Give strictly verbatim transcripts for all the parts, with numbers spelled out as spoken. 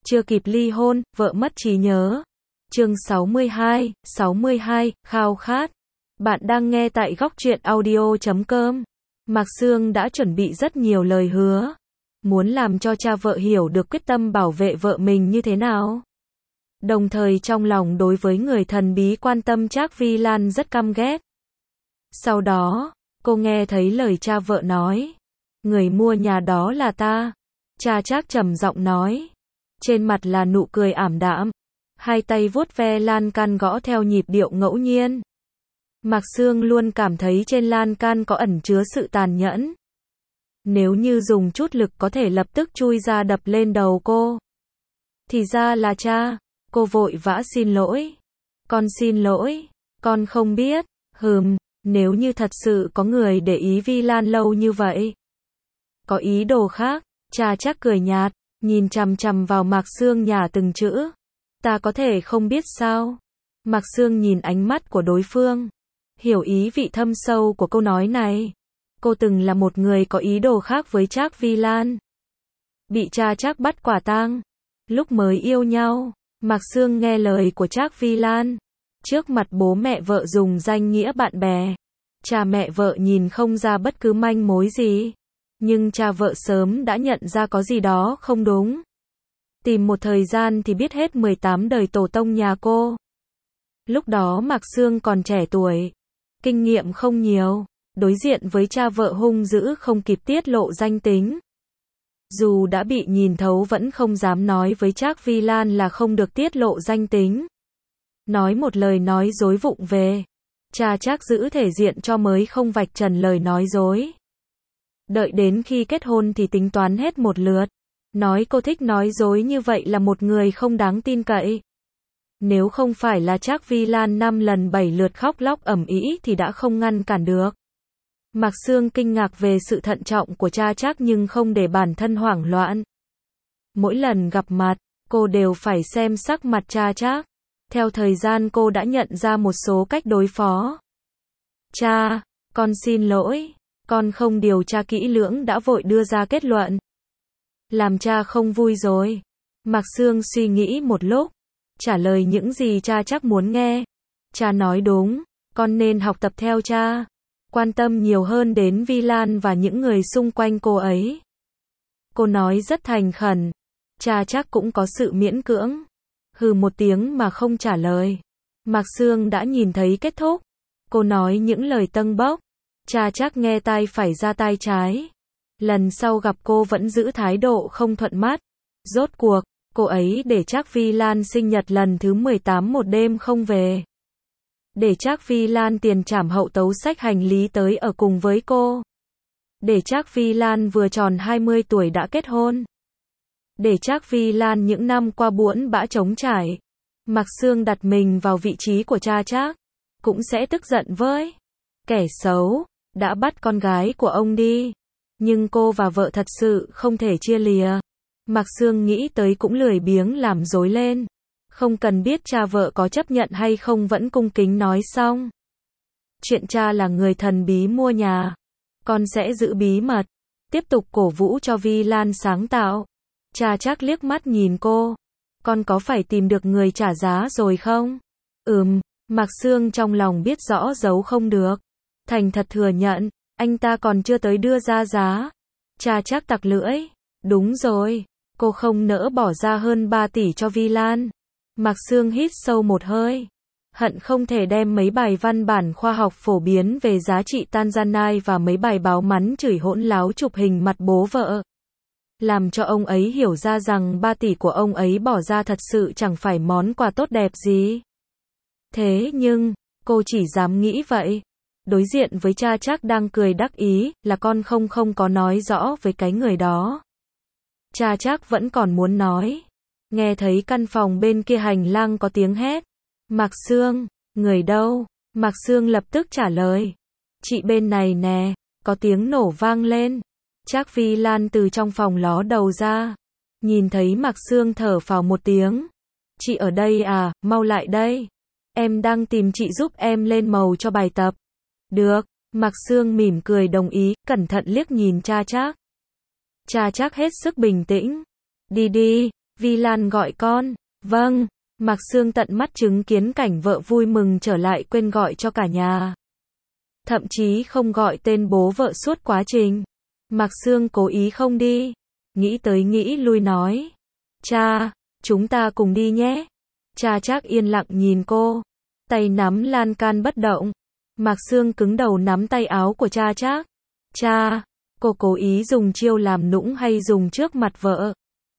chưa kịp ly hôn, vợ mất trí nhớ. Chương sáu mươi hai, sáu mươi hai, khao khát. Bạn đang nghe tại góc truyện audio chấm com. Mạc Sương đã chuẩn bị rất nhiều lời hứa, muốn làm cho cha vợ hiểu được quyết tâm bảo vệ vợ mình như thế nào. Đồng thời trong lòng đối với người thần bí quan tâm Trác Vi Lan rất căm ghét. Sau đó, cô nghe thấy lời cha vợ nói, người mua nhà đó là ta. Cha Trác trầm giọng nói, trên mặt là nụ cười ảm đạm, hai tay vuốt ve lan can gõ theo nhịp điệu ngẫu nhiên. Mạc Sương luôn cảm thấy trên lan can có ẩn chứa sự tàn nhẫn. Nếu như dùng chút lực có thể lập tức chui ra đập lên đầu cô. Thì ra là cha, cô vội vã xin lỗi. Con xin lỗi, con không biết, hừm, nếu như thật sự có người để ý Vi Lan lâu như vậy. Có ý đồ khác, cha Trác cười nhạt, nhìn chằm chằm vào Mạc Sương nhả từng chữ. Ta có thể không biết sao? Mạc Sương nhìn ánh mắt của đối phương, hiểu ý vị thâm sâu của câu nói này. Cô từng là một người có ý đồ khác với Trác Vi Lan. Bị cha Trác bắt quả tang. Lúc mới yêu nhau, Mạc Sương nghe lời của Trác Vi Lan. Trước mặt bố mẹ vợ dùng danh nghĩa bạn bè. Cha mẹ vợ nhìn không ra bất cứ manh mối gì. Nhưng cha vợ sớm đã nhận ra có gì đó không đúng. Tìm một thời gian thì biết hết mười tám đời tổ tông nhà cô. Lúc đó Mạc Sương còn trẻ tuổi, kinh nghiệm không nhiều, đối diện với cha vợ hung dữ không kịp tiết lộ danh tính. Dù đã bị nhìn thấu vẫn không dám nói với Trác Vi Lan là không được tiết lộ danh tính. Nói một lời nói dối vụng về. Cha Trác giữ thể diện cho mới không vạch trần lời nói dối. Đợi đến khi kết hôn thì tính toán hết một lượt. Nói cô thích nói dối như vậy là một người không đáng tin cậy. Nếu không phải là Trác Vi Lan năm lần bảy lượt khóc lóc ầm ĩ thì đã không ngăn cản được. Mạc Sương kinh ngạc về sự thận trọng của cha Trác nhưng không để bản thân hoảng loạn. Mỗi lần gặp mặt, cô đều phải xem sắc mặt cha Trác. Theo thời gian cô đã nhận ra một số cách đối phó. Cha, con xin lỗi, con không điều tra kỹ lưỡng đã vội đưa ra kết luận. Làm cha không vui rồi. Mạc Sương suy nghĩ một lúc, trả lời những gì cha Trác muốn nghe. Cha nói đúng, con nên học tập theo cha. Quan tâm nhiều hơn đến Vi Lan và những người xung quanh cô ấy. Cô nói rất thành khẩn. Cha Trác cũng có sự miễn cưỡng. Hừ một tiếng mà không trả lời. Mạc Sương đã nhìn thấy kết thúc. Cô nói những lời tâng bốc. Cha Trác nghe tai phải ra tai trái. Lần sau gặp cô vẫn giữ thái độ không thuận mắt. Rốt cuộc, cô ấy để Trác Vi Lan sinh nhật lần thứ mười tám một đêm không về. Để Trác Vi Lan tiền trảm hậu tấu xách hành lý tới ở cùng với cô. Để Trác Vi Lan vừa tròn hai mươi tuổi đã kết hôn. Để Trác Vi Lan những năm qua buỗn bã trống trải. Mạc Sương đặt mình vào vị trí của cha Trác, cũng sẽ tức giận với kẻ xấu, đã bắt con gái của ông đi. Nhưng cô và vợ thật sự không thể chia lìa. Mạc Sương nghĩ tới cũng lười biếng làm dối lên. Không cần biết cha vợ có chấp nhận hay không vẫn cung kính nói xong. Chuyện cha là người thần bí mua nhà. Con sẽ giữ bí mật. Tiếp tục cổ vũ cho Vi Lan sáng tạo. Cha Trác liếc mắt nhìn cô. Con có phải tìm được người trả giá rồi không? Ừm, Mạc Sương trong lòng biết rõ giấu không được. Thành thật thừa nhận, anh ta còn chưa tới đưa ra giá. Cha Trác tặc lưỡi. Đúng rồi, cô không nỡ bỏ ra hơn ba tỷ cho Vi Lan. Mạc Sương hít sâu một hơi. Hận không thể đem mấy bài văn bản khoa học phổ biến về giá trị Tanzanite và mấy bài báo mắn chửi hỗn láo chụp hình mặt bố vợ. Làm cho ông ấy hiểu ra rằng ba tỷ của ông ấy bỏ ra thật sự chẳng phải món quà tốt đẹp gì. Thế nhưng, cô chỉ dám nghĩ vậy. Đối diện với cha Trác đang cười đắc ý, là con không không có nói rõ với cái người đó. Cha Trác vẫn còn muốn nói. Nghe thấy căn phòng bên kia hành lang có tiếng hét. Mạc Sương, người đâu? Mạc Sương lập tức trả lời. Chị bên này nè, có tiếng nổ vang lên. Trác Vi Lan từ trong phòng ló đầu ra. Nhìn thấy Mạc Sương thở phào một tiếng. Chị ở đây à, mau lại đây. Em đang tìm chị giúp em lên màu cho bài tập. Được, Mạc Sương mỉm cười đồng ý, cẩn thận liếc nhìn cha Trác. Cha Trác hết sức bình tĩnh. Đi đi, Vi Lan gọi con. Vâng. Mạc Sương tận mắt chứng kiến cảnh vợ vui mừng trở lại quên gọi cho cả nhà. Thậm chí không gọi tên bố vợ suốt quá trình. Mạc Sương cố ý không đi. Nghĩ tới nghĩ lui nói. Cha, chúng ta cùng đi nhé. Cha Trác yên lặng nhìn cô. Tay nắm lan can bất động. Mạc Sương cứng đầu nắm tay áo của cha Trác. Cha, cô cố ý dùng chiêu làm nũng hay dùng trước mặt vợ?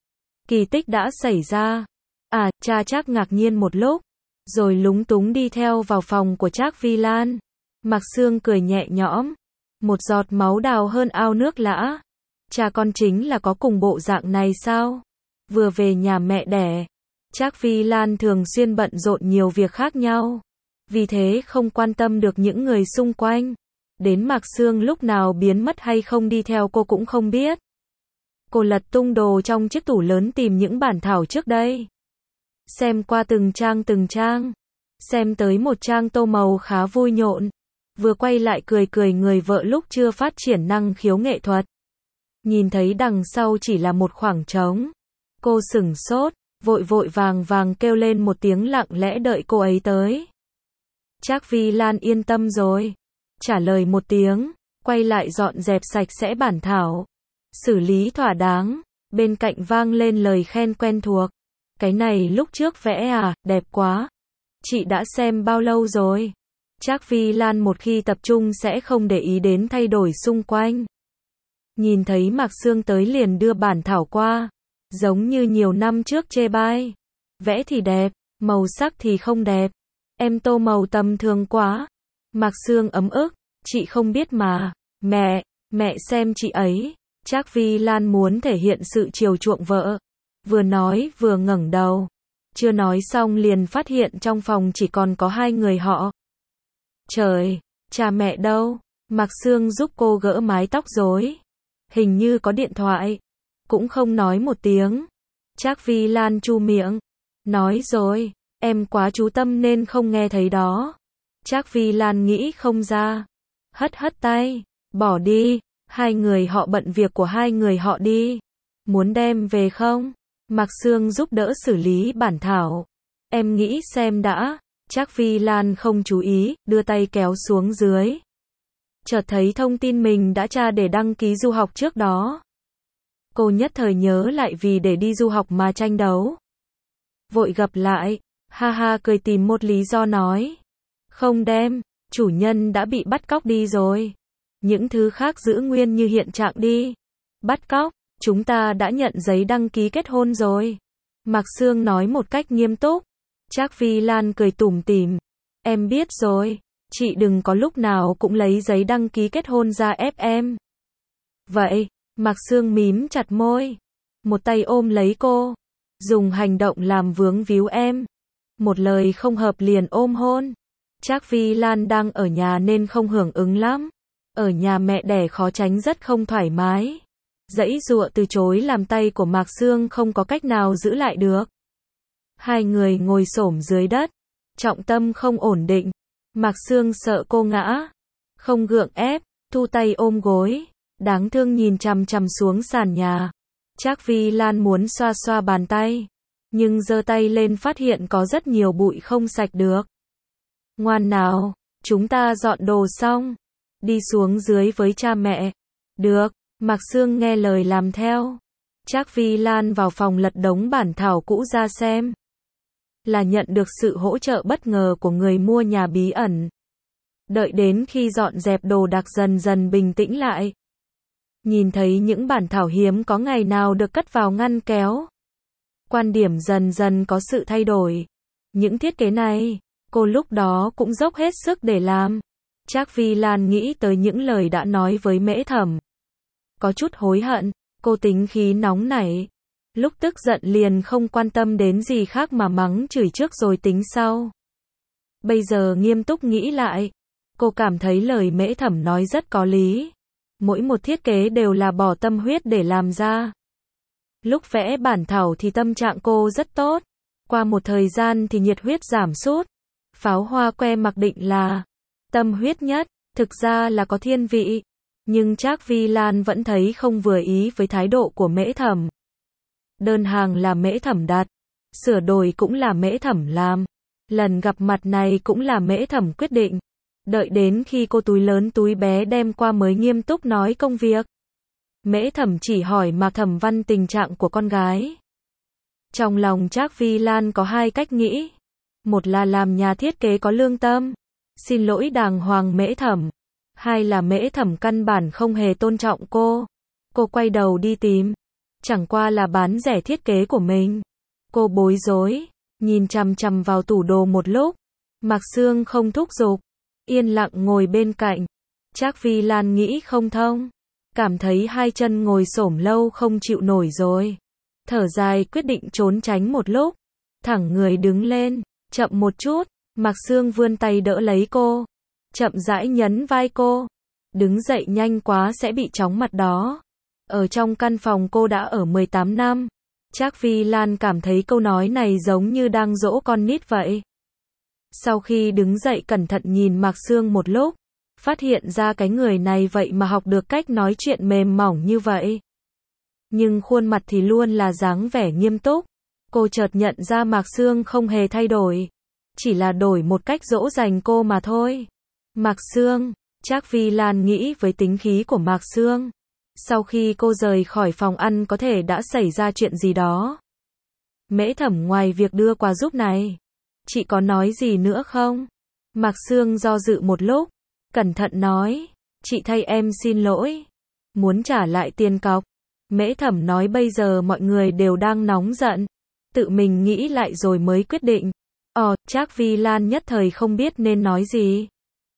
Kỳ tích đã xảy ra. À, cha Trác ngạc nhiên một lúc. Rồi lúng túng đi theo vào phòng của Trác Vi Lan. Mạc Sương cười nhẹ nhõm. Một giọt máu đào hơn ao nước lã. Cha con chính là có cùng bộ dạng này sao? Vừa về nhà mẹ đẻ, Trác Vi Lan thường xuyên bận rộn nhiều việc khác nhau. Vì thế không quan tâm được những người xung quanh. Đến Mạc Sương lúc nào biến mất hay không đi theo cô cũng không biết. Cô lật tung đồ trong chiếc tủ lớn tìm những bản thảo trước đây. Xem qua từng trang từng trang. Xem tới một trang tô màu khá vui nhộn. Vừa quay lại cười cười người vợ lúc chưa phát triển năng khiếu nghệ thuật. Nhìn thấy đằng sau chỉ là một khoảng trống. Cô sửng sốt, vội vội vàng vàng kêu lên một tiếng lặng lẽ đợi cô ấy tới. Trác Vi Lan yên tâm rồi. Trả lời một tiếng, quay lại dọn dẹp sạch sẽ bản thảo. Xử lý thỏa đáng, bên cạnh vang lên lời khen quen thuộc. Cái này lúc trước vẽ à, đẹp quá. Chị đã xem bao lâu rồi? Trác Vi Lan một khi tập trung sẽ không để ý đến thay đổi xung quanh. Nhìn thấy Mạc Sương tới liền đưa bản thảo qua. Giống như nhiều năm trước chê bai. Vẽ thì đẹp, màu sắc thì không đẹp. Em tô màu tầm thường quá. Mạc Sương ấm ức. Chị không biết mà. Mẹ, mẹ xem chị ấy. Trác Vi Lan muốn thể hiện sự chiều chuộng vợ. Vừa nói vừa ngẩng đầu. Chưa nói xong liền phát hiện trong phòng chỉ còn có hai người họ. Trời, cha mẹ đâu? Mạc Sương giúp cô gỡ mái tóc rối. Hình như có điện thoại. Cũng không nói một tiếng. Trác Vi Lan chu miệng. Nói rồi, em quá chú tâm nên không nghe thấy đó. Trác Vi Lan nghĩ không ra. Hất hất tay. Bỏ đi. Hai người họ bận việc của hai người họ đi. Muốn đem về không? Mạc Sương giúp đỡ xử lý bản thảo. Em nghĩ xem đã. Trác Vi Lan không chú ý, đưa tay kéo xuống dưới. Chợt thấy thông tin mình đã tra để đăng ký du học trước đó. Cô nhất thời nhớ lại vì để đi du học mà tranh đấu. Vội gặp lại, ha ha cười tìm một lý do nói. Không đem, chủ nhân đã bị bắt cóc đi rồi. Những thứ khác giữ nguyên như hiện trạng đi. Bắt cóc, chúng ta đã nhận giấy đăng ký kết hôn rồi. Mạc Sương nói một cách nghiêm túc. Trác Vi Lan cười tủm tỉm. Em biết rồi, chị đừng có lúc nào cũng lấy giấy đăng ký kết hôn ra ép em. Vậy, Mạc Sương mím chặt môi. Một tay ôm lấy cô. Dùng hành động làm vướng víu em. Một lời không hợp liền ôm hôn. Trác Vi Lan đang ở nhà nên không hưởng ứng lắm. Ở nhà mẹ đẻ khó tránh rất không thoải mái. Giãy giụa từ chối làm tay của Mạc Sương không có cách nào giữ lại được. Hai người ngồi xổm dưới đất. Trọng tâm không ổn định. Mạc Sương sợ cô ngã. Không gượng ép, thu tay ôm gối. Đáng thương nhìn chằm chằm xuống sàn nhà. Trác Vi Lan muốn xoa xoa bàn tay. Nhưng giơ tay lên phát hiện có rất nhiều bụi không sạch được. Ngoan nào, chúng ta dọn đồ xong. Đi xuống dưới với cha mẹ. Được, Mạc Sương nghe lời làm theo. Trác Vi Lan vào phòng lật đống bản thảo cũ ra xem. Là nhận được sự hỗ trợ bất ngờ của người mua nhà bí ẩn. Đợi đến khi dọn dẹp đồ đạc dần dần bình tĩnh lại. Nhìn thấy những bản thảo hiếm có ngày nào được cất vào ngăn kéo. Quan điểm dần dần có sự thay đổi. Những thiết kế này, cô lúc đó cũng dốc hết sức để làm. Trác Vi Lan nghĩ tới những lời đã nói với Mễ Thẩm. Có chút hối hận, cô tính khí nóng nảy. Lúc tức giận liền không quan tâm đến gì khác mà mắng chửi trước rồi tính sau. Bây giờ nghiêm túc nghĩ lại, cô cảm thấy lời Mễ Thẩm nói rất có lý. Mỗi một thiết kế đều là bỏ tâm huyết để làm ra. Lúc vẽ bản thảo thì tâm trạng cô rất tốt. Qua một thời gian thì nhiệt huyết giảm sút. Pháo Hoa que mặc định là tâm huyết nhất, thực ra là có thiên vị. Nhưng Trác Vi Lan vẫn thấy không vừa ý với thái độ của Mễ Thẩm. Đơn hàng là Mễ Thẩm đặt, sửa đổi cũng là Mễ Thẩm làm, lần gặp mặt này cũng là Mễ Thẩm quyết định. Đợi đến khi cô túi lớn túi bé đem qua mới nghiêm túc nói công việc. Mễ Thẩm chỉ hỏi Mạc Thẩm Văn tình trạng của con gái. Trong lòng Trác Vi Lan có hai cách nghĩ. Một là làm nhà thiết kế có lương tâm, xin lỗi đàng hoàng Mễ Thẩm. Hai là Mễ Thẩm căn bản không hề tôn trọng cô. Cô quay đầu đi tìm. Chẳng qua là bán rẻ thiết kế của mình. Cô bối rối, nhìn chằm chằm vào tủ đồ một lúc. Mạc Sương không thúc giục, yên lặng ngồi bên cạnh. Trác Vi Lan nghĩ không thông, cảm thấy hai chân ngồi xổm lâu không chịu nổi rồi. Thở dài quyết định trốn tránh một lúc, thẳng người đứng lên, chậm một chút. Mạc Sương vươn tay đỡ lấy cô, chậm rãi nhấn vai cô. Đứng dậy nhanh quá sẽ bị chóng mặt đó. Ở trong căn phòng cô đã ở mười tám năm. Trác Vi Lan cảm thấy câu nói này giống như đang dỗ con nít vậy. Sau khi đứng dậy cẩn thận nhìn Mạc Sương một lúc, phát hiện ra cái người này vậy mà học được cách nói chuyện mềm mỏng như vậy. Nhưng khuôn mặt thì luôn là dáng vẻ nghiêm túc. Cô chợt nhận ra Mạc Sương không hề thay đổi, chỉ là đổi một cách dỗ dành cô mà thôi. Mạc Sương, Trác Vi Lan nghĩ với tính khí của Mạc Sương. Sau khi cô rời khỏi phòng ăn có thể đã xảy ra chuyện gì đó. Mễ Thẩm ngoài việc đưa quà giúp này, chị có nói gì nữa không? Mạc Sương do dự một lúc, cẩn thận nói, chị thay em xin lỗi, muốn trả lại tiền cọc. Mễ Thẩm nói bây giờ mọi người đều đang nóng giận, tự mình nghĩ lại rồi mới quyết định. Ồ, Trác Vi Lan nhất thời không biết nên nói gì.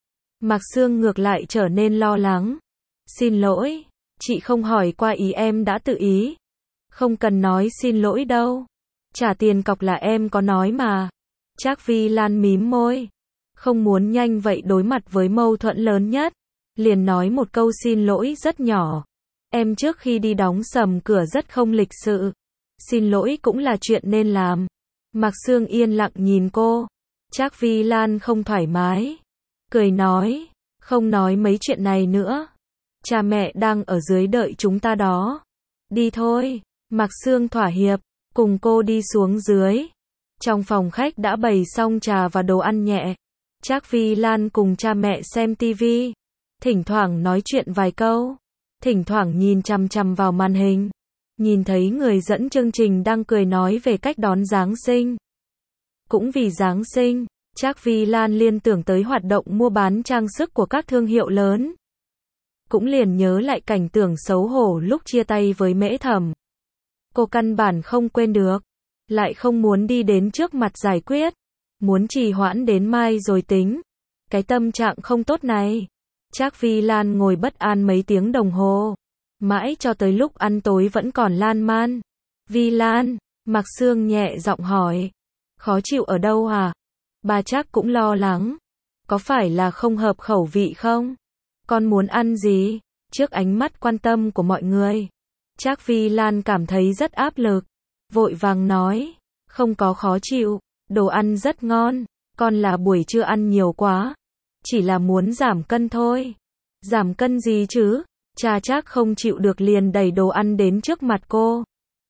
Mạc Sương ngược lại trở nên lo lắng. Xin lỗi, chị không hỏi qua ý em đã tự ý. Không cần nói xin lỗi đâu. Trả tiền cọc là em có nói mà. Trác Vi Lan mím môi. Không muốn nhanh vậy đối mặt với mâu thuẫn lớn nhất. Liền nói một câu xin lỗi rất nhỏ. Em trước khi đi đóng sầm cửa rất không lịch sự. Xin lỗi cũng là chuyện nên làm. Mạc Sương yên lặng nhìn cô. Trác Vi Lan không thoải mái. Cười nói, không nói mấy chuyện này nữa. Cha mẹ đang ở dưới đợi chúng ta đó. Đi thôi. Mạc Sương thỏa hiệp, cùng cô đi xuống dưới. Trong phòng khách đã bày xong trà và đồ ăn nhẹ. Trác Vi Lan cùng cha mẹ xem tivi, thỉnh thoảng nói chuyện vài câu, thỉnh thoảng nhìn chằm chằm vào màn hình. Nhìn thấy người dẫn chương trình đang cười nói về cách đón Giáng sinh. Cũng vì Giáng sinh, Trác Vi Lan liên tưởng tới hoạt động mua bán trang sức của các thương hiệu lớn. Cũng liền nhớ lại cảnh tượng xấu hổ lúc chia tay với Mễ Thẩm. Cô căn bản không quên được, lại không muốn đi đến trước mặt giải quyết, muốn trì hoãn đến mai rồi tính. Cái tâm trạng không tốt này, Trác Vi Lan ngồi bất an mấy tiếng đồng hồ, mãi cho tới lúc ăn tối vẫn còn lan man. Vi Lan, Mạc Sương nhẹ giọng hỏi, khó chịu ở đâu à? Bà Trác cũng lo lắng, có phải là không hợp khẩu vị không? Con muốn ăn gì? Trước ánh mắt quan tâm của mọi người, Trác Vi Lan cảm thấy rất áp lực, vội vàng nói, không có khó chịu, đồ ăn rất ngon, con là buổi trưa ăn nhiều quá, chỉ là muốn giảm cân thôi. Giảm cân gì chứ? Cha Trác không chịu được liền đẩy đồ ăn đến trước mặt cô.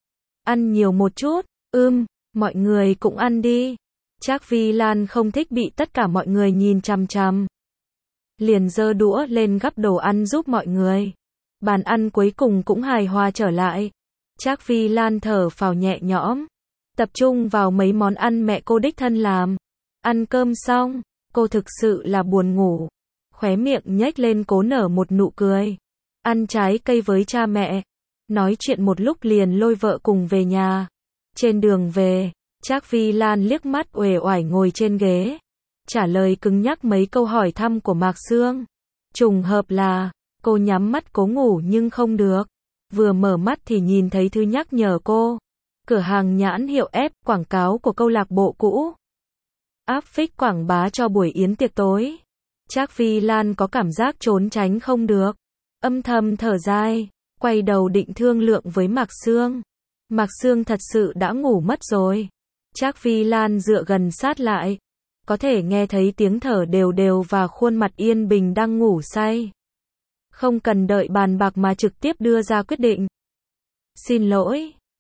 Ăn nhiều một chút, ưm, mọi người cũng ăn đi. Trác Vi Lan không thích bị tất cả mọi người nhìn chằm chằm. Liền giơ đũa lên gắp đồ ăn giúp mọi người. Bàn ăn cuối cùng cũng hài hòa trở lại. Trác Vi Lan thở phào nhẹ nhõm, tập trung vào mấy món ăn mẹ cô đích thân làm. Ăn cơm xong, cô thực sự là buồn ngủ. Khóe miệng nhếch lên cố nở một nụ cười. Ăn trái cây với cha mẹ. Nói chuyện một lúc liền lôi vợ cùng về nhà. Trên đường về, Trác Vi Lan liếc mắt uể oải ngồi trên ghế, trả lời cứng nhắc mấy câu hỏi thăm của Mạc Sương. Trùng hợp là, cô nhắm mắt cố ngủ nhưng không được. Vừa mở mắt thì nhìn thấy thư nhắc nhở cô. Cửa hàng nhãn hiệu F, quảng cáo của câu lạc bộ cũ. Áp phích quảng bá cho buổi yến tiệc tối. Trác Vi Lan có cảm giác trốn tránh không được. Âm thầm thở dài, quay đầu định thương lượng với Mạc Sương. Mạc Sương thật sự đã ngủ mất rồi. Trác Vi Lan dựa gần sát lại, có thể nghe thấy tiếng thở đều đều và khuôn mặt yên bình đang ngủ say. Không cần đợi bàn bạc mà trực tiếp đưa ra quyết định. Xin lỗi,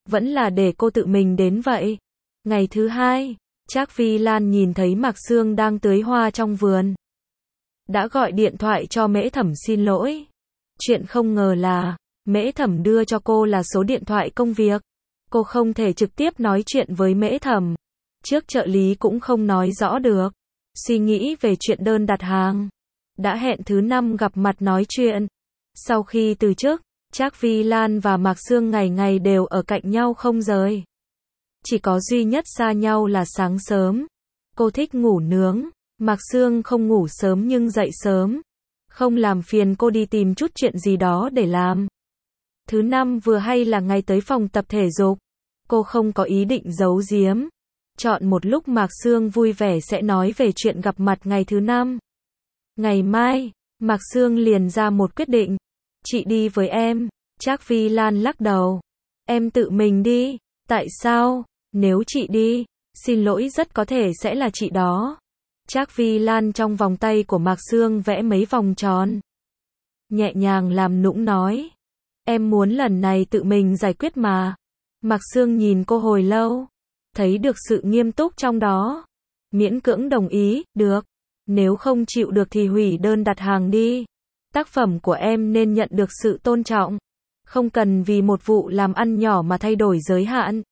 vẫn là để cô tự mình đến vậy. Ngày thứ hai, Trác Phi Lan nhìn thấy Mạc Sương đang tưới hoa trong vườn. Đã gọi điện thoại cho Mễ Thẩm xin lỗi. Chuyện không ngờ là, Mễ Thẩm đưa cho cô là số điện thoại công việc. Cô không thể trực tiếp nói chuyện với Mễ Thẩm. Trước trợ lý cũng không nói rõ được. Suy nghĩ về chuyện đơn đặt hàng. Đã hẹn thứ năm gặp mặt nói chuyện. Sau khi từ chức, Trác Phi Lan và Mạc Sương ngày ngày đều ở cạnh nhau không rời. Chỉ có duy nhất xa nhau là sáng sớm. Cô thích ngủ nướng. Mạc Sương không ngủ sớm nhưng dậy sớm. Không làm phiền cô đi tìm chút chuyện gì đó để làm. Thứ năm vừa hay là ngày tới phòng tập thể dục. Cô không có ý định giấu giếm. Chọn một lúc Mạc Sương vui vẻ sẽ nói về chuyện gặp mặt ngày thứ năm. Ngày mai, Mạc Sương liền ra một quyết định. Chị đi với em. Trác Phi Lan lắc đầu. Em tự mình đi. Tại sao? Nếu chị đi, xin lỗi rất có thể sẽ là chị đó. Trác Phi Lan trong vòng tay của Mạc Sương vẽ mấy vòng tròn. Nhẹ nhàng làm nũng nói. Em muốn lần này tự mình giải quyết mà. Mạc Sương nhìn cô hồi lâu. Thấy được sự nghiêm túc trong đó. Miễn cưỡng đồng ý, được. Nếu không chịu được thì hủy đơn đặt hàng đi. Tác phẩm của em nên nhận được sự tôn trọng. Không cần vì một vụ làm ăn nhỏ mà thay đổi giới hạn.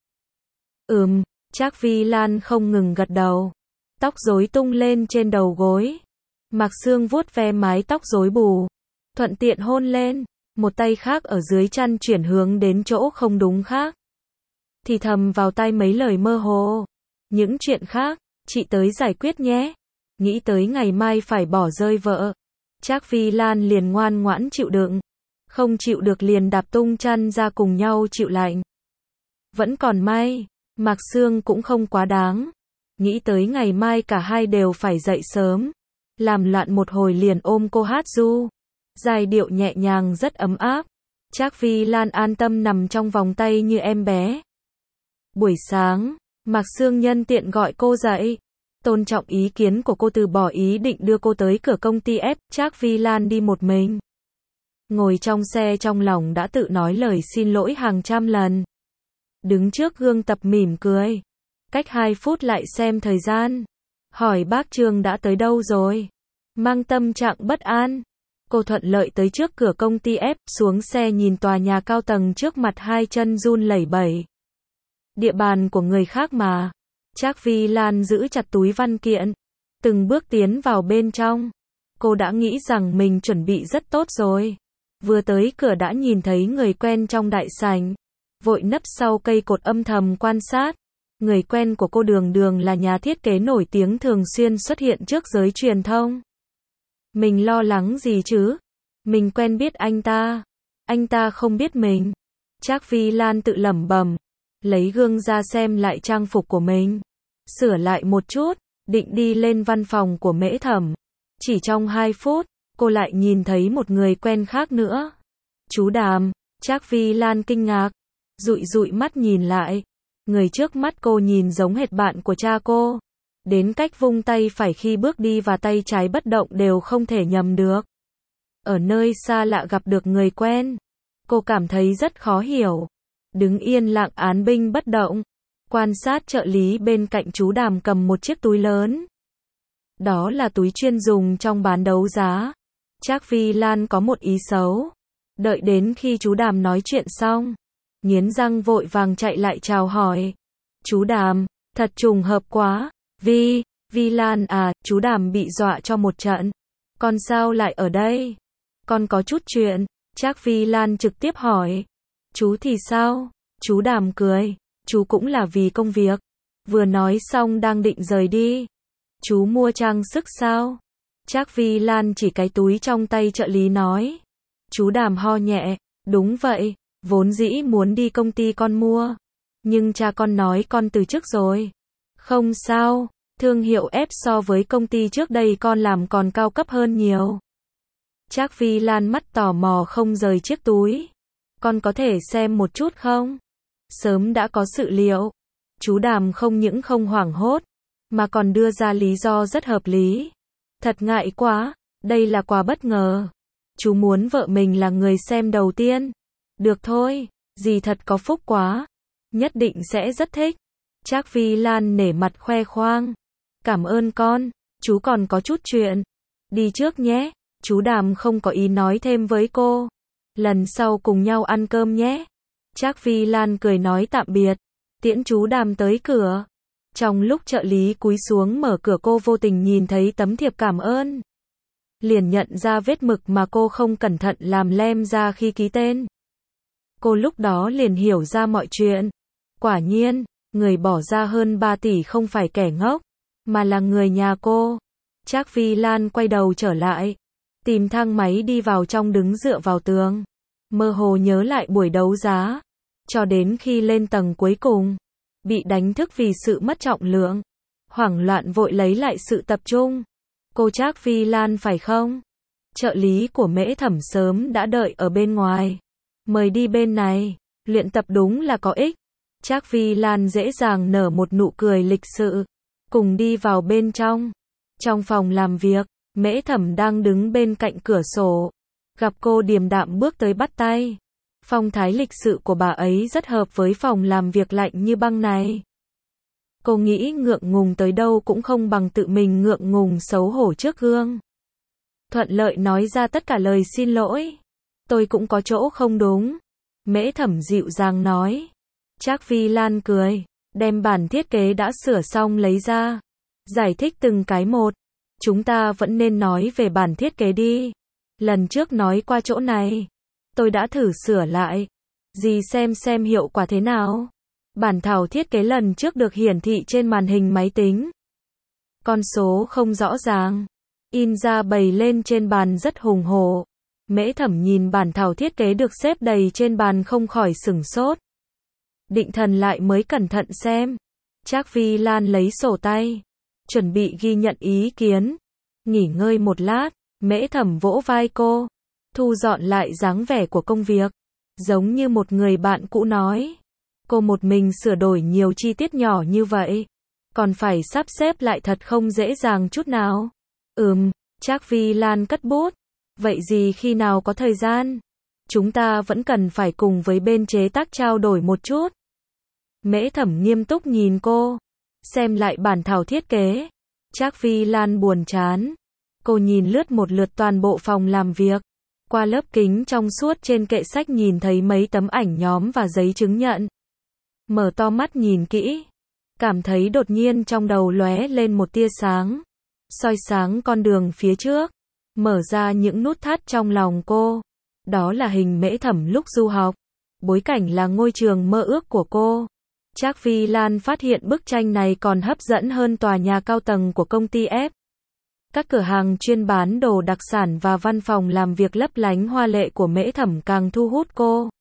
Ừm, Trác Phi Lan không ngừng gật đầu. Tóc rối tung lên trên đầu gối. Mạc Sương vuốt ve mái tóc rối bù. Thuận tiện hôn lên. Một tay khác ở dưới chăn chuyển hướng đến chỗ không đúng khác. Thì thầm vào tai mấy lời mơ hồ. Những chuyện khác, chị tới giải quyết nhé. Nghĩ tới ngày mai phải bỏ rơi vợ. Trác Phi Lan liền ngoan ngoãn chịu đựng. Không chịu được liền đạp tung chăn ra cùng nhau chịu lạnh. Vẫn còn may, Mạc Sương cũng không quá đáng. Nghĩ tới ngày mai cả hai đều phải dậy sớm. Làm loạn một hồi liền ôm cô hát ru. Giai điệu nhẹ nhàng rất ấm áp. Trác Phi Lan an tâm nằm trong vòng tay như em bé. Buổi sáng, Mạc Sương nhân tiện gọi cô dậy. Tôn trọng ý kiến của cô từ bỏ ý định đưa cô tới cửa công ty ép Trác Phi Lan đi một mình. Ngồi trong xe trong lòng đã tự nói lời xin lỗi hàng trăm lần. Đứng trước gương tập mỉm cười. Cách hai phút lại xem thời gian. Hỏi bác Trương đã tới đâu rồi. Mang tâm trạng bất an. Cô thuận lợi tới trước cửa công ty ép, xuống xe nhìn tòa nhà cao tầng trước mặt hai chân run lẩy bẩy. Địa bàn của người khác mà. Trác Phi Lan giữ chặt túi văn kiện. Từng bước tiến vào bên trong. Cô đã nghĩ rằng mình chuẩn bị rất tốt rồi. Vừa tới cửa đã nhìn thấy người quen trong đại sảnh. Vội nấp sau cây cột âm thầm quan sát. Người quen của cô đường đường là nhà thiết kế nổi tiếng thường xuyên xuất hiện trước giới truyền thông. Mình lo lắng gì chứ? Mình quen biết anh ta. Anh ta không biết mình. Trác Phi Lan tự lẩm bẩm. Lấy gương ra xem lại trang phục của mình. Sửa lại một chút. Định đi lên văn phòng của Mễ Thẩm. Chỉ trong hai phút, cô lại nhìn thấy một người quen khác nữa. Chú Đàm. Trác Phi Lan kinh ngạc. Dụi dụi mắt nhìn lại. Người trước mắt cô nhìn giống hệt bạn của cha cô. Đến cách vung tay phải khi bước đi và tay trái bất động đều không thể nhầm được. Ở nơi xa lạ gặp được người quen. Cô cảm thấy rất khó hiểu. Đứng yên lặng án binh bất động. Quan sát trợ lý bên cạnh chú Đàm cầm một chiếc túi lớn. Đó là túi chuyên dùng trong bán đấu giá. Trác Phi Lan có một ý xấu. Đợi đến khi chú Đàm nói chuyện xong. Nghiến răng vội vàng chạy lại chào hỏi. Chú Đàm, thật trùng hợp quá. Vi, Vi Lan à, chú Đàm bị dọa cho một trận. Con sao lại ở đây? Con có chút chuyện. Trác Phi Lan trực tiếp hỏi. Chú thì sao? Chú Đàm cười. Chú cũng là vì công việc. Vừa nói xong đang định rời đi. Chú mua trang sức sao? Trác Phi Lan chỉ cái túi trong tay trợ lý nói. Chú Đàm ho nhẹ. Đúng vậy, vốn dĩ muốn đi công ty con mua. Nhưng cha con nói con từ chức rồi. Không sao, thương hiệu ép so với công ty trước đây con làm còn cao cấp hơn nhiều. Trác Phi Lan mắt tò mò không rời chiếc túi. Con có thể xem một chút không? Sớm đã có sự liệu. Chú Đàm không những không hoảng hốt, mà còn đưa ra lý do rất hợp lý. Thật ngại quá, đây là quà bất ngờ. Chú muốn vợ mình là người xem đầu tiên. Được thôi, dì thật có phúc quá. nhất định sẽ rất thích. Trác Vi Lan nể mặt khoe khoang. Cảm ơn con, chú còn có chút chuyện. Đi trước nhé, chú Đàm không có ý nói thêm với cô. Lần sau cùng nhau ăn cơm nhé. Trác Vi Lan cười nói tạm biệt, tiễn chú Đàm tới cửa. Trong lúc trợ lý cúi xuống mở cửa cô vô tình nhìn thấy tấm thiệp cảm ơn. Liền nhận ra vết mực mà cô không cẩn thận làm lem ra khi ký tên. Cô lúc đó liền hiểu ra mọi chuyện. Quả nhiên, người bỏ ra hơn ba tỷ không phải kẻ ngốc, mà là người nhà cô. Trác Vi Lan quay đầu trở lại, tìm thang máy đi vào trong đứng dựa vào tường. Mơ hồ nhớ lại buổi đấu giá, cho đến khi lên tầng cuối cùng, bị đánh thức vì sự mất trọng lượng. Hoảng loạn vội lấy lại sự tập trung. Cô Trác Vi Lan phải không? Trợ lý của Mễ Thẩm sớm đã đợi ở bên ngoài. Mời đi bên này, luyện tập đúng là có ích. Trác Vi Lan dễ dàng nở một nụ cười lịch sự, cùng đi vào bên trong. Trong phòng làm việc, Mễ Thẩm đang đứng bên cạnh cửa sổ, gặp cô điềm đạm bước tới bắt tay. Phong thái lịch sự của bà ấy rất hợp với phòng làm việc lạnh như băng này. Cô nghĩ ngượng ngùng tới đâu cũng không bằng tự mình ngượng ngùng xấu hổ trước gương. Thuận lợi nói ra tất cả lời xin lỗi. Tôi cũng có chỗ không đúng. Mễ Thẩm dịu dàng nói. Trác Vi Lan cười, đem bản thiết kế đã sửa xong lấy ra. Giải thích từng cái một. Chúng ta vẫn nên nói về bản thiết kế đi. Lần trước nói qua chỗ này, tôi đã thử sửa lại. Dì xem xem hiệu quả thế nào. Bản thảo thiết kế lần trước được hiển thị trên màn hình máy tính. Con số không rõ ràng. In ra bày lên trên bàn rất hùng hổ. Mễ Thẩm nhìn bản thảo thiết kế được xếp đầy trên bàn không khỏi sửng sốt. Định thần lại mới cẩn thận xem. Trác Vi Lan lấy sổ tay, chuẩn bị ghi nhận ý kiến. Nghỉ ngơi một lát, Mễ Thẩm vỗ vai cô, thu dọn lại dáng vẻ của công việc. Giống như một người bạn cũ nói. Cô một mình sửa đổi nhiều chi tiết nhỏ như vậy, còn phải sắp xếp lại thật không dễ dàng chút nào. Ừm, Trác Vi Lan cất bút. Vậy gì khi nào có thời gian? Chúng ta vẫn cần phải cùng với bên chế tác trao đổi một chút. Mễ Thẩm nghiêm túc nhìn cô, xem lại bản thảo thiết kế. Trác Vi Lan buồn chán. Cô nhìn lướt một lượt toàn bộ phòng làm việc. Qua lớp kính trong suốt trên kệ sách nhìn thấy mấy tấm ảnh nhóm và giấy chứng nhận. Mở to mắt nhìn kỹ, cảm thấy đột nhiên trong đầu lóe lên một tia sáng, soi sáng con đường phía trước, mở ra những nút thắt trong lòng cô. Đó là hình Mễ Thẩm lúc du học, bối cảnh là ngôi trường mơ ước của cô. Trác Vi Lan phát hiện bức tranh này còn hấp dẫn hơn tòa nhà cao tầng của công ty F. Các cửa hàng chuyên bán đồ đặc sản và văn phòng làm việc lấp lánh hoa lệ của Mễ Thẩm càng thu hút cô.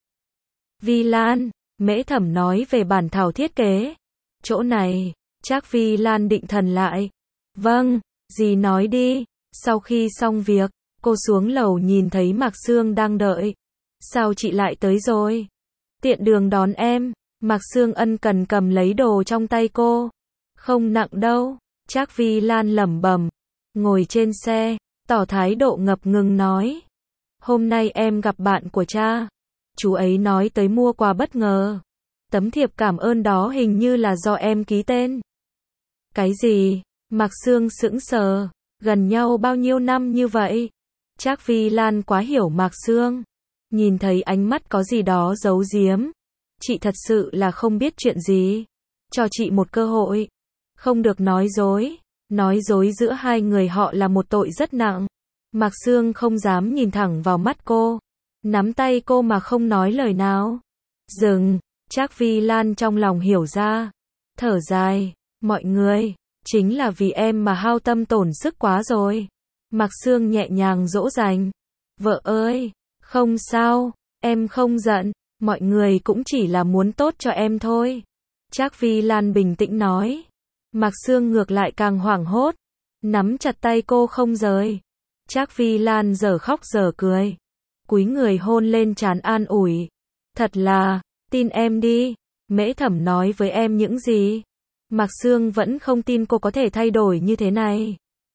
Vi Lan, Mễ Thẩm nói về bản thảo thiết kế. Chỗ này, Trác Vi Lan định thần lại. Vâng, dì nói đi. Sau khi xong việc, cô xuống lầu nhìn thấy Mạc Sương đang đợi. Sao chị lại tới rồi? Tiện đường đón em. Mạc Sương ân cần cầm lấy đồ trong tay cô. Không nặng đâu. Trác Vi Lan lẩm bẩm, ngồi trên xe, tỏ thái độ ngập ngừng nói. Hôm nay em gặp bạn của cha. Chú ấy nói tới mua quà bất ngờ. Tấm thiệp cảm ơn đó hình như là do em ký tên. Cái gì? Mạc Sương sững sờ. Gần nhau bao nhiêu năm như vậy? Trác Vi Lan quá hiểu Mạc Sương. Nhìn thấy ánh mắt có gì đó giấu giếm. Chị thật sự là không biết chuyện gì. Cho chị một cơ hội. Không được nói dối. Nói dối giữa hai người họ là một tội rất nặng. Mạc Sương không dám nhìn thẳng vào mắt cô. Nắm tay cô mà không nói lời nào. Dừng. Trác Vi Lan trong lòng hiểu ra. Thở dài. Mọi người, chính là vì em mà hao tâm tổn sức quá rồi. Mạc Sương nhẹ nhàng dỗ dành. Vợ ơi, không sao, em không giận. Mọi người cũng chỉ là muốn tốt cho em thôi. Trác Vi Lan bình tĩnh nói. Mạc Sương ngược lại càng hoảng hốt. Nắm chặt tay cô không rời. Trác Vi Lan giờ khóc giờ cười. Cúi người hôn lên trán an ủi. Thật là, tin em đi. Mễ Thẩm nói với em những gì? Mạc Sương vẫn không tin cô có thể thay đổi như thế này.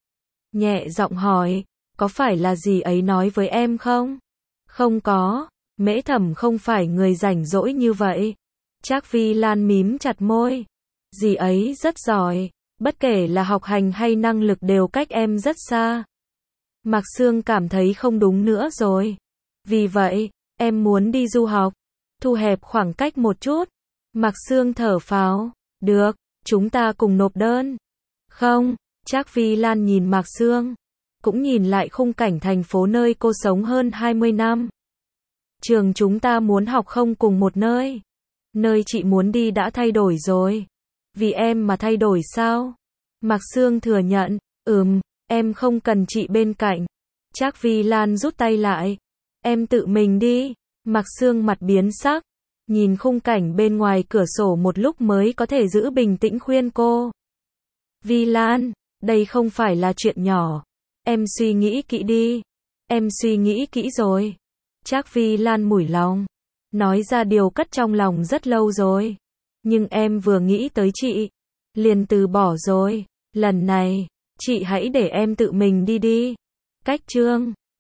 Nhẹ giọng hỏi. Có phải là dì ấy nói với em không? Không có. Mễ Thẩm không phải người rảnh rỗi như vậy. Trác Vi Lan mím chặt môi. Dì ấy rất giỏi, bất kể là học hành hay năng lực đều cách em rất xa. Mạc Sương cảm thấy không đúng nữa rồi. Vì vậy, em muốn đi du học, thu hẹp khoảng cách một chút. Mạc Sương thở phào. Được, chúng ta cùng nộp đơn. Không, Trác Vi Lan nhìn Mạc Sương, cũng nhìn lại khung cảnh thành phố nơi cô sống hơn hai mươi năm. Trường chúng ta muốn học không cùng một nơi. Nơi chị muốn đi đã thay đổi rồi. Vì em mà thay đổi sao? Mạc Sương thừa nhận, ừm, em không cần chị bên cạnh. Trác Vi Lan rút tay lại. Em tự mình đi. Mạc Sương mặt biến sắc, nhìn khung cảnh bên ngoài cửa sổ một lúc mới có thể giữ bình tĩnh khuyên cô. Vi Lan, đây không phải là chuyện nhỏ. Em suy nghĩ kỹ đi. Em suy nghĩ kỹ rồi. Trác Vi Lan mủi lòng, nói ra điều cất trong lòng rất lâu rồi. Nhưng em vừa nghĩ tới chị, liền từ bỏ rồi. Lần này, chị hãy để em tự mình đi đi. Cách chương